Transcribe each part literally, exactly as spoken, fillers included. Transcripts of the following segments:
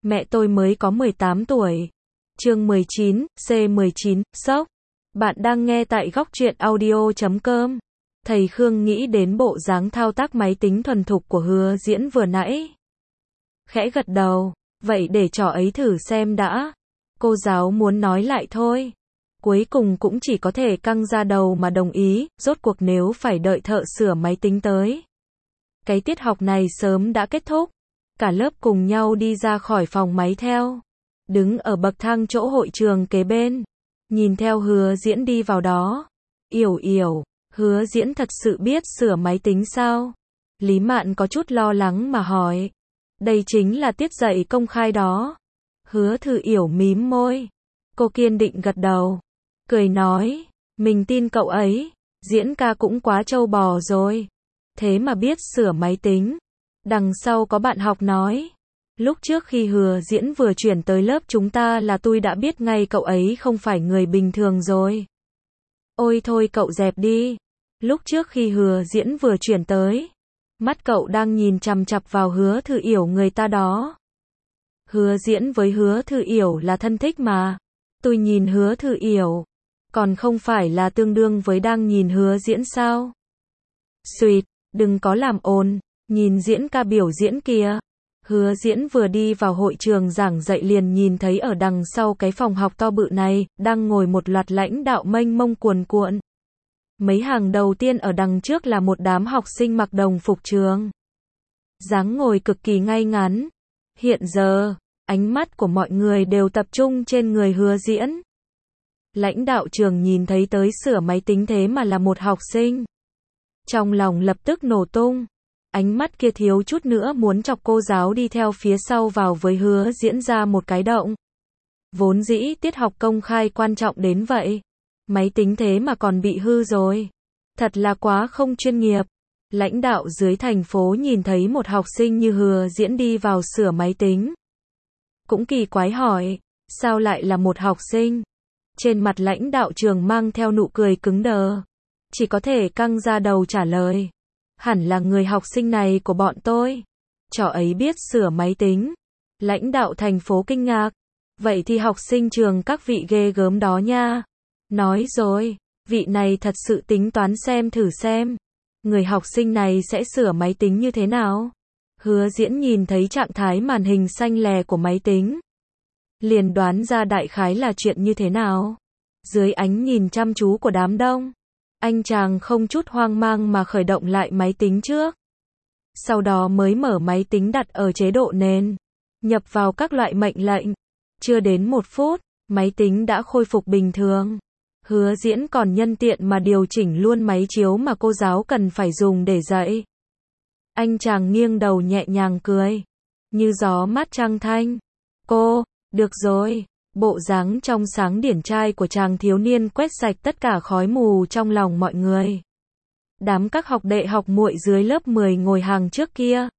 Mẹ tôi mới có mười tám tuổi. Chương mười chín, C mười chín, sốc. Bạn đang nghe tại góc truyện audio chấm com. Thầy Khương nghĩ đến bộ dáng thao tác máy tính thuần thục của Hứa Diễn vừa nãy. Khẽ gật đầu, vậy để trò ấy thử xem đã. Cô giáo muốn nói lại thôi. Cuối cùng cũng chỉ có thể căng ra đầu mà đồng ý, rốt cuộc nếu phải đợi thợ sửa máy tính tới. Cái tiết học này sớm đã kết thúc. Cả lớp cùng nhau đi ra khỏi phòng máy theo. Đứng ở bậc thang chỗ hội trường kế bên. Nhìn theo Hứa Diễn đi vào đó. Yểu yểu, Hứa Diễn thật sự biết sửa máy tính sao? Lý Mạn có chút lo lắng mà hỏi. Đây chính là tiết dạy công khai đó. Hứa Thư Yểu mím môi. Cô kiên định gật đầu. Cười nói, mình tin cậu ấy. Diễn ca cũng quá trâu bò rồi. Thế mà biết sửa máy tính. Đằng sau có bạn học nói. Lúc trước khi Hứa Diễn vừa chuyển tới lớp chúng ta là tôi đã biết ngay cậu ấy không phải người bình thường rồi. Ôi thôi cậu dẹp đi. Lúc trước khi Hứa Diễn vừa chuyển tới. Mắt cậu đang nhìn chằm chằm vào Hứa Thư Yểu người ta đó. Hứa Diễn với Hứa Thư Yểu là thân thích mà. Tôi nhìn Hứa Thư Yểu. Còn không phải là tương đương với đang nhìn Hứa Diễn sao? Xuyệt, đừng có làm ồn. Nhìn Diễn ca biểu diễn kìa. Hứa Diễn vừa đi vào hội trường giảng dạy liền nhìn thấy ở đằng sau cái phòng học to bự này, đang ngồi một loạt lãnh đạo mênh mông cuồn cuộn. Mấy hàng đầu tiên ở đằng trước là một đám học sinh mặc đồng phục trường. Dáng ngồi cực kỳ ngay ngắn. Hiện giờ, ánh mắt của mọi người đều tập trung trên người Hứa Diễn. Lãnh đạo trường nhìn thấy tới sửa máy tính thế mà là một học sinh. Trong lòng lập tức nổ tung. Ánh mắt kia thiếu chút nữa muốn chọc cô giáo đi theo phía sau vào với Hứa Diễn ra một cái động. Vốn dĩ tiết học công khai quan trọng đến vậy. Máy tính thế mà còn bị hư rồi. Thật là quá không chuyên nghiệp. Lãnh đạo dưới thành phố nhìn thấy một học sinh như Hứa Diễn đi vào sửa máy tính. Cũng kỳ quái hỏi, sao lại là một học sinh? Trên mặt lãnh đạo trường mang theo nụ cười cứng đờ. Chỉ có thể căng ra đầu trả lời. Hẳn là người học sinh này của bọn tôi. Trò ấy biết sửa máy tính. Lãnh đạo thành phố kinh ngạc. Vậy thì học sinh trường các vị ghê gớm đó nha. Nói rồi, vị này thật sự tính toán xem thử xem. Người học sinh này sẽ sửa máy tính như thế nào? Hứa Diễn nhìn thấy trạng thái màn hình xanh lè của máy tính. Liền đoán ra đại khái là chuyện như thế nào. Dưới ánh nhìn chăm chú của đám đông. Anh chàng không chút hoang mang mà khởi động lại máy tính trước. Sau đó mới mở máy tính đặt ở chế độ nền. Nhập vào các loại mệnh lệnh. Chưa đến một phút, máy tính đã khôi phục bình thường. Hứa Diễn còn nhân tiện mà điều chỉnh luôn máy chiếu mà cô giáo cần phải dùng để dạy. Anh chàng nghiêng đầu nhẹ nhàng cười. Như gió mát trăng thanh. Cô, được rồi. Bộ dáng trong sáng điển trai của chàng thiếu niên quét sạch tất cả khói mù trong lòng mọi người. Đám các học đệ học muội dưới lớp mười ngồi hàng trước kia.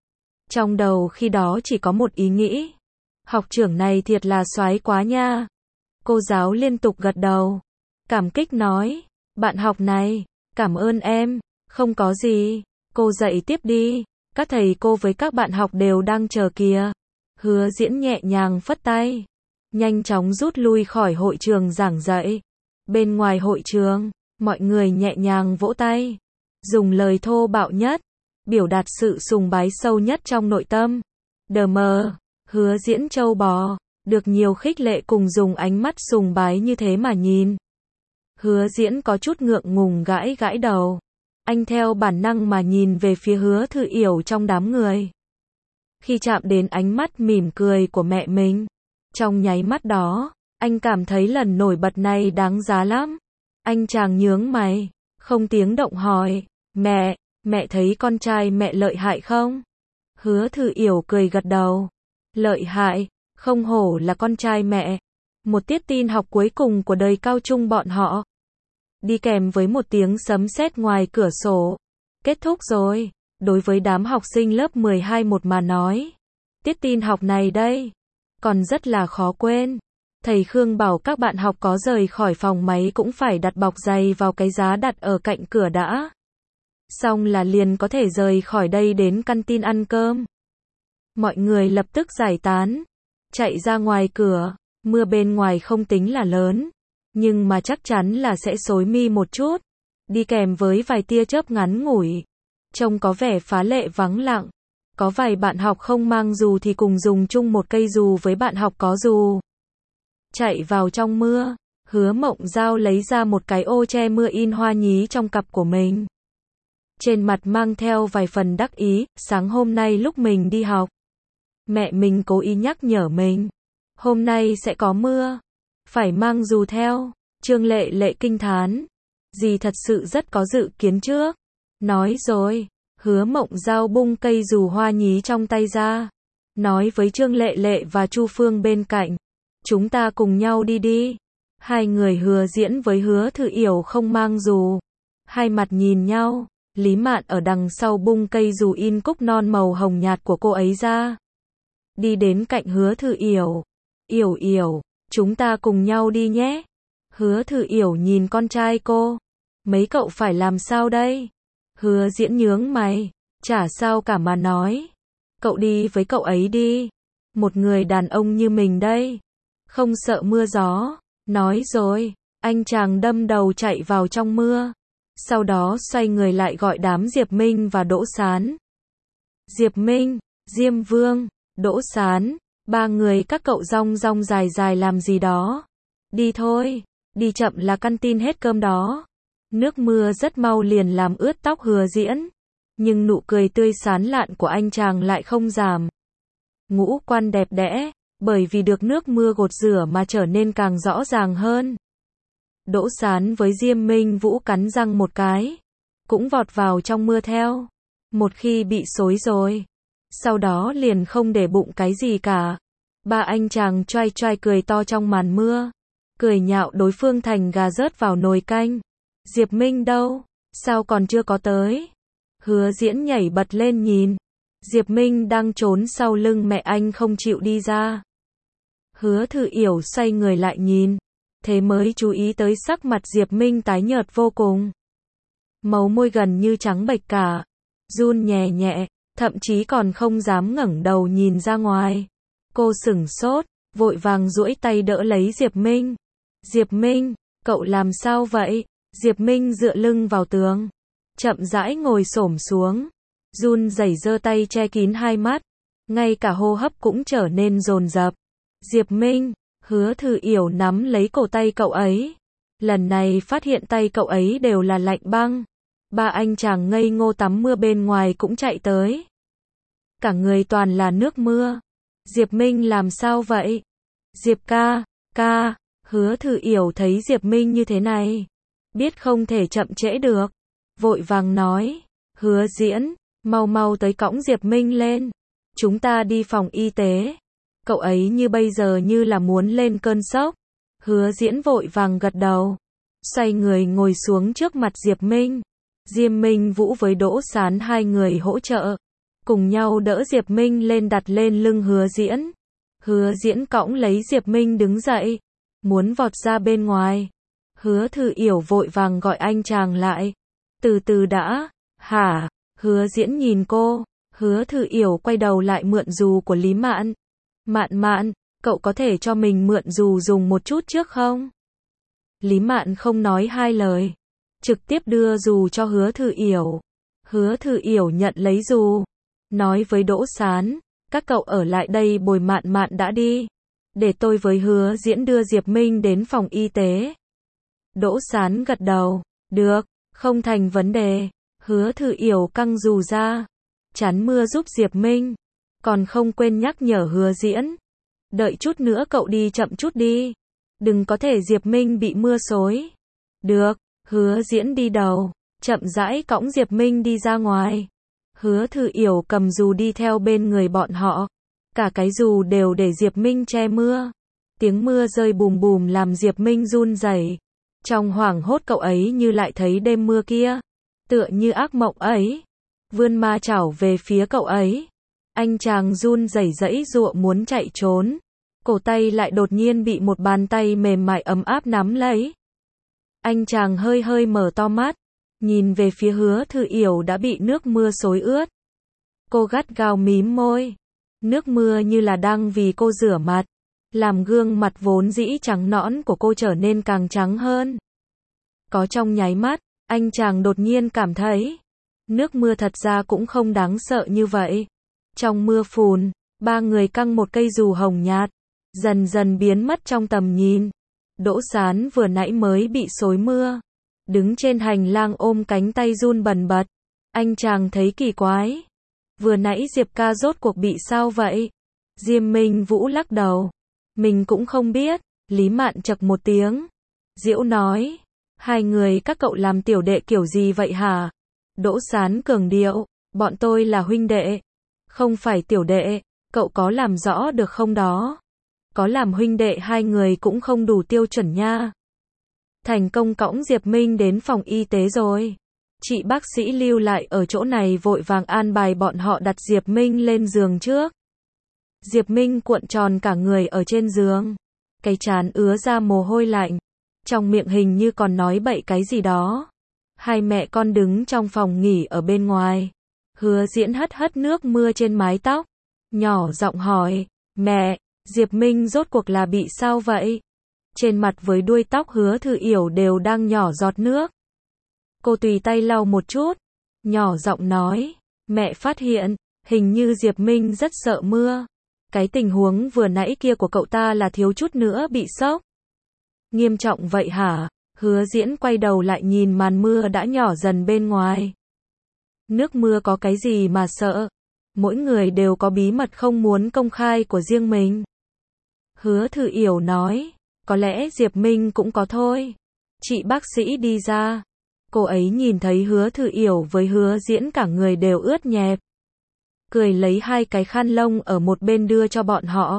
Trong đầu khi đó chỉ có một ý nghĩ. Học trưởng này thiệt là soái quá nha. Cô giáo liên tục gật đầu. Cảm kích nói. Bạn học này, cảm ơn em. Không có gì. Cô dạy tiếp đi. Các thầy cô với các bạn học đều đang chờ kìa. Hứa Diễn nhẹ nhàng phất tay. Nhanh chóng rút lui khỏi hội trường giảng dạy. Bên ngoài hội trường, mọi người nhẹ nhàng vỗ tay. Dùng lời thô bạo nhất. Biểu đạt sự sùng bái sâu nhất trong nội tâm. Đờ mờ, Hứa Diễn trâu bò. Được nhiều khích lệ cùng dùng ánh mắt sùng bái như thế mà nhìn. Hứa Diễn có chút ngượng ngùng gãi gãi đầu. Anh theo bản năng mà nhìn về phía Hứa Thư Yểu trong đám người. Khi chạm đến ánh mắt mỉm cười của mẹ mình. Trong nháy mắt đó, anh cảm thấy lần nổi bật này đáng giá lắm. Anh chàng nhướng mày, không tiếng động hỏi, mẹ, mẹ thấy con trai mẹ lợi hại không? Hứa Thư Yểu cười gật đầu. Lợi hại, không hổ là con trai mẹ. Một tiết tin học cuối cùng của đời cao trung bọn họ. Đi kèm với một tiếng sấm sét ngoài cửa sổ. Kết thúc rồi, đối với đám học sinh lớp mười hai một mà nói. Tiết tin học này đây. Còn rất là khó quên. Thầy Khương bảo các bạn học có rời khỏi phòng máy cũng phải đặt bọc giày vào cái giá đặt ở cạnh cửa đã. Xong là liền có thể rời khỏi đây đến căn tin ăn cơm. Mọi người lập tức giải tán. chạy ra ngoài cửa, mưa bên ngoài không tính là lớn, nhưng mà chắc chắn là sẽ xối mi một chút, đi kèm với vài tia chớp ngắn ngủi, trông có vẻ phá lệ vắng lặng. Có vài bạn học không mang dù thì cùng dùng chung một cây dù với bạn học có dù. Chạy vào trong mưa, Hứa Mộng Giao lấy ra một cái ô che mưa in hoa nhí trong cặp của mình. Trên mặt mang theo vài phần đắc ý, sáng hôm nay lúc mình đi học, mẹ mình cố ý nhắc nhở mình, hôm nay sẽ có mưa, phải mang dù theo. Trương Lệ Lệ kinh thán, dì thật sự rất có dự kiến trước. Nói rồi, Hứa Mộng Giao bung cây dù hoa nhí trong tay ra, nói với Trương Lệ Lệ và Chu Phương bên cạnh, chúng ta cùng nhau đi đi. Hai người Hứa Diễn với Hứa Thư Yểu không mang dù, hai mặt nhìn nhau. Lý Mạn ở đằng sau bung cây dù in cúc non màu hồng nhạt của cô ấy ra, đi đến cạnh Hứa Thư Yểu. Yểu Yểu, chúng ta cùng nhau đi nhé. Hứa Thư Yểu nhìn con trai cô, mấy cậu phải làm sao đây? Hứa Diễn nhướng mày, chả sao cả mà nói, cậu đi với cậu ấy đi, một người đàn ông như mình đây, không sợ mưa gió. Nói rồi, anh chàng đâm đầu chạy vào trong mưa, sau đó xoay người lại gọi đám Diệp Minh và Đỗ Sán. Diệp Minh, Diêm Vương, Đỗ Sán, ba người các cậu rong rong dài dài làm gì đó? Đi thôi, đi chậm là căn tin hết cơm đó. Nước mưa rất mau liền làm ướt tóc Hứa Diễn, nhưng nụ cười tươi sán lạn của anh chàng lại không giảm. Ngũ quan đẹp đẽ, bởi vì được nước mưa gột rửa mà trở nên càng rõ ràng hơn. Đỗ Sán với Diêm Minh Vũ cắn răng một cái, cũng vọt vào trong mưa theo. Một khi bị xối rồi, sau đó liền không để bụng cái gì cả. Ba anh chàng choai choai cười to trong màn mưa, cười nhạo đối phương thành gà rớt vào nồi canh. Diệp Minh đâu? Sao còn chưa có tới? Hứa Diễn nhảy bật lên nhìn. Diệp Minh đang trốn sau lưng mẹ anh không chịu đi ra. Hứa Thư Yểu xoay người lại nhìn, thế mới chú ý tới sắc mặt Diệp Minh tái nhợt vô cùng. Màu môi gần như trắng bệch cả, run nhẹ nhẹ, thậm chí còn không dám ngẩng đầu nhìn ra ngoài. Cô sửng sốt, vội vàng duỗi tay đỡ lấy Diệp Minh. Diệp Minh, cậu làm sao vậy? Diệp Minh dựa lưng vào tường, chậm rãi ngồi xổm xuống, run rẩy giơ tay che kín hai mắt, ngay cả hô hấp cũng trở nên dồn dập. Diệp Minh, Hứa Thư Yểu nắm lấy cổ tay cậu ấy. Lần này phát hiện tay cậu ấy đều là lạnh băng. Ba anh chàng ngây ngô tắm mưa bên ngoài cũng chạy tới. Cả người toàn là nước mưa. Diệp Minh làm sao vậy? Diệp ca, ca, Hứa Thư Yểu thấy Diệp Minh như thế này, biết không thể chậm trễ được, vội vàng nói, Hứa Diễn, mau mau tới cõng Diệp Minh lên, chúng ta đi phòng y tế. Cậu ấy như bây giờ như là muốn lên cơn sốc. Hứa Diễn vội vàng gật đầu, xoay người ngồi xuống trước mặt Diệp Minh. Diêm Minh Vũ với Đỗ Sán hai người hỗ trợ, cùng nhau đỡ Diệp Minh lên đặt lên lưng Hứa Diễn. Hứa Diễn cõng lấy Diệp Minh đứng dậy, muốn vọt ra bên ngoài. Hứa Thư Yểu vội vàng gọi anh chàng lại. Từ từ đã, hả? Hứa Diễn nhìn cô, Hứa Thư Yểu quay đầu lại mượn dù của Lý Mạn. Mạn Mạn, cậu có thể cho mình mượn dù dùng một chút trước không? Lý Mạn không nói hai lời, trực tiếp đưa dù cho Hứa Thư Yểu. Hứa Thư Yểu nhận lấy dù, nói với Đỗ Sán, các cậu ở lại đây bồi Mạn Mạn đã đi, để tôi với Hứa Diễn đưa Diệp Minh đến phòng y tế. Đỗ Sán gật đầu, được, không thành vấn đề. Hứa Thư Yểu căng dù ra, chắn mưa giúp Diệp Minh, còn không quên nhắc nhở Hứa Diễn, đợi chút nữa cậu đi chậm chút đi, đừng có thể Diệp Minh bị mưa xối. Được, Hứa Diễn đi đầu, chậm rãi cõng Diệp Minh đi ra ngoài. Hứa Thư Yểu cầm dù đi theo bên người bọn họ, cả cái dù đều để Diệp Minh che mưa. Tiếng mưa rơi bùm bùm làm Diệp Minh run rẩy. Trong hoảng hốt cậu ấy như lại thấy đêm mưa kia, tựa như ác mộng ấy, vươn ma chảo về phía cậu ấy. Anh chàng run rẩy giãy giụa muốn chạy trốn, cổ tay lại đột nhiên bị một bàn tay mềm mại ấm áp nắm lấy. Anh chàng hơi hơi mở to mắt, nhìn về phía Hứa Thư Yểu đã bị nước mưa xối ướt. Cô gắt gao mím môi, nước mưa như là đang vì cô rửa mặt. làm gương mặt vốn dĩ trắng nõn của cô trở nên càng trắng hơn. Có trong nháy mắt, anh chàng đột nhiên cảm thấy, nước mưa thật ra cũng không đáng sợ như vậy. Trong mưa phùn, ba người căng một cây dù hồng nhạt, dần dần biến mất trong tầm nhìn. Đỗ Sán vừa nãy mới bị xối mưa, đứng trên hành lang ôm cánh tay run bần bật. Anh chàng thấy kỳ quái. Vừa nãy Diệp ca rốt cuộc bị sao vậy? Diêm Minh Vũ lắc đầu. Mình cũng không biết. Lý Mạn chậc một tiếng. Diễu nói. Hai người các cậu làm tiểu đệ kiểu gì vậy hả? Đỗ Sán cường điệu. Bọn tôi là huynh đệ. Không phải tiểu đệ. Cậu có làm rõ được không đó? Có làm huynh đệ hai người cũng không đủ tiêu chuẩn nha. Thành công cõng Diệp Minh đến phòng y tế rồi. Chị bác sĩ lưu lại ở chỗ này vội vàng an bài bọn họ đặt Diệp Minh lên giường trước. Diệp Minh cuộn tròn cả người ở trên giường. Cái trán ứa ra mồ hôi lạnh. Trong miệng hình như còn nói bậy cái gì đó. Hai mẹ con đứng trong phòng nghỉ ở bên ngoài. Hứa Diễn hất hất nước mưa trên mái tóc. Nhỏ giọng hỏi. Mẹ, Diệp Minh rốt cuộc là bị sao vậy? Trên mặt với đuôi tóc Hứa Thư Yểu đều đang nhỏ giọt nước. Cô tùy tay lau một chút. Nhỏ giọng nói. Mẹ phát hiện, hình như Diệp Minh rất sợ mưa. Cái tình huống vừa nãy kia của cậu ta là thiếu chút nữa bị sốc. Nghiêm trọng vậy hả? Hứa Diễn quay đầu lại nhìn màn mưa đã nhỏ dần bên ngoài. Nước mưa có cái gì mà sợ? Mỗi người đều có bí mật không muốn công khai của riêng mình. Hứa Thư Yểu nói. Có lẽ Diệp Minh cũng có thôi. Chị bác sĩ đi ra. Cô ấy nhìn thấy Hứa Thư Yểu với Hứa Diễn cả người đều ướt nhẹp. Cười lấy hai cái khăn lông ở một bên đưa cho bọn họ.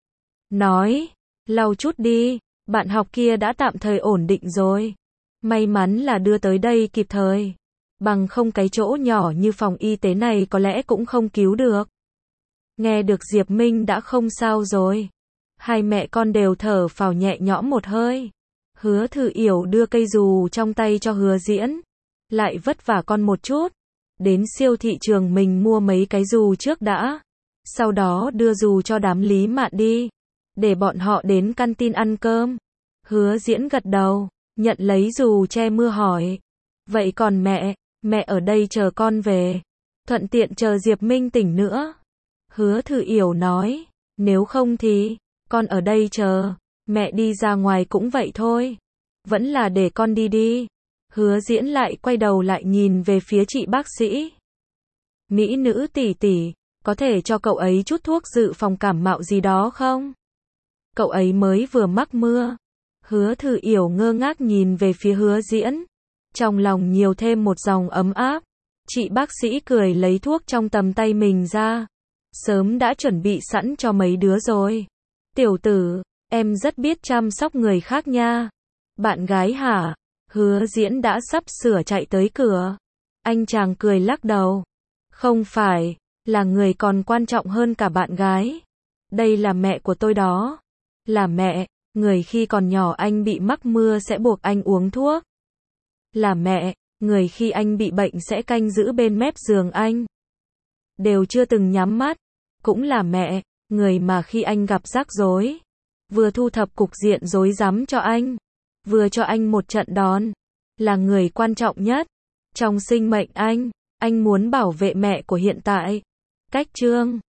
Nói, lau chút đi, bạn học kia đã tạm thời ổn định rồi. May mắn là đưa tới đây kịp thời. Bằng không cái chỗ nhỏ như phòng y tế này có lẽ cũng không cứu được. Nghe được Diệp Minh đã không sao rồi. Hai mẹ con đều thở phào nhẹ nhõm một hơi. Hứa Thư Yểu đưa cây dù trong tay cho Hứa Diễn. Lại vất vả con một chút. Đến siêu thị trường mình mua mấy cái dù trước đã. Sau đó đưa dù cho đám Lý Mạn đi. Để bọn họ đến căn tin ăn cơm. Hứa Diễn gật đầu. Nhận lấy dù che mưa hỏi. Vậy còn mẹ, mẹ ở đây chờ con về. Thuận tiện chờ Diệp Minh tỉnh nữa. Hứa Thư Yểu nói. Nếu không thì, con ở đây chờ. Mẹ đi ra ngoài cũng vậy thôi. Vẫn là để con đi đi. Hứa Diễn lại quay đầu lại nhìn về phía chị bác sĩ. Mỹ nữ tỷ tỷ, có thể cho cậu ấy chút thuốc dự phòng cảm mạo gì đó không? Cậu ấy mới vừa mắc mưa. Hứa Thư Yểu ngơ ngác nhìn về phía Hứa Diễn. Trong lòng nhiều thêm một dòng ấm áp. Chị bác sĩ cười lấy thuốc trong tầm tay mình ra. Sớm đã chuẩn bị sẵn cho mấy đứa rồi. Tiểu tử, em rất biết chăm sóc người khác nha. Bạn gái hả? Hứa Diễn đã sắp sửa chạy tới cửa. Anh chàng cười lắc đầu. Không phải, là người còn quan trọng hơn cả bạn gái. Đây là mẹ của tôi đó. Là mẹ, người khi còn nhỏ anh bị mắc mưa sẽ buộc anh uống thuốc. Là mẹ, người khi anh bị bệnh sẽ canh giữ bên mép giường anh. Đều chưa từng nhắm mắt. Cũng là mẹ, người mà khi anh gặp rắc rối, vừa thu thập cục diện rối rắm cho anh, vừa cho anh một trận đòn. Là người quan trọng nhất trong sinh mệnh anh. Anh muốn bảo vệ mẹ của hiện tại. Cách chương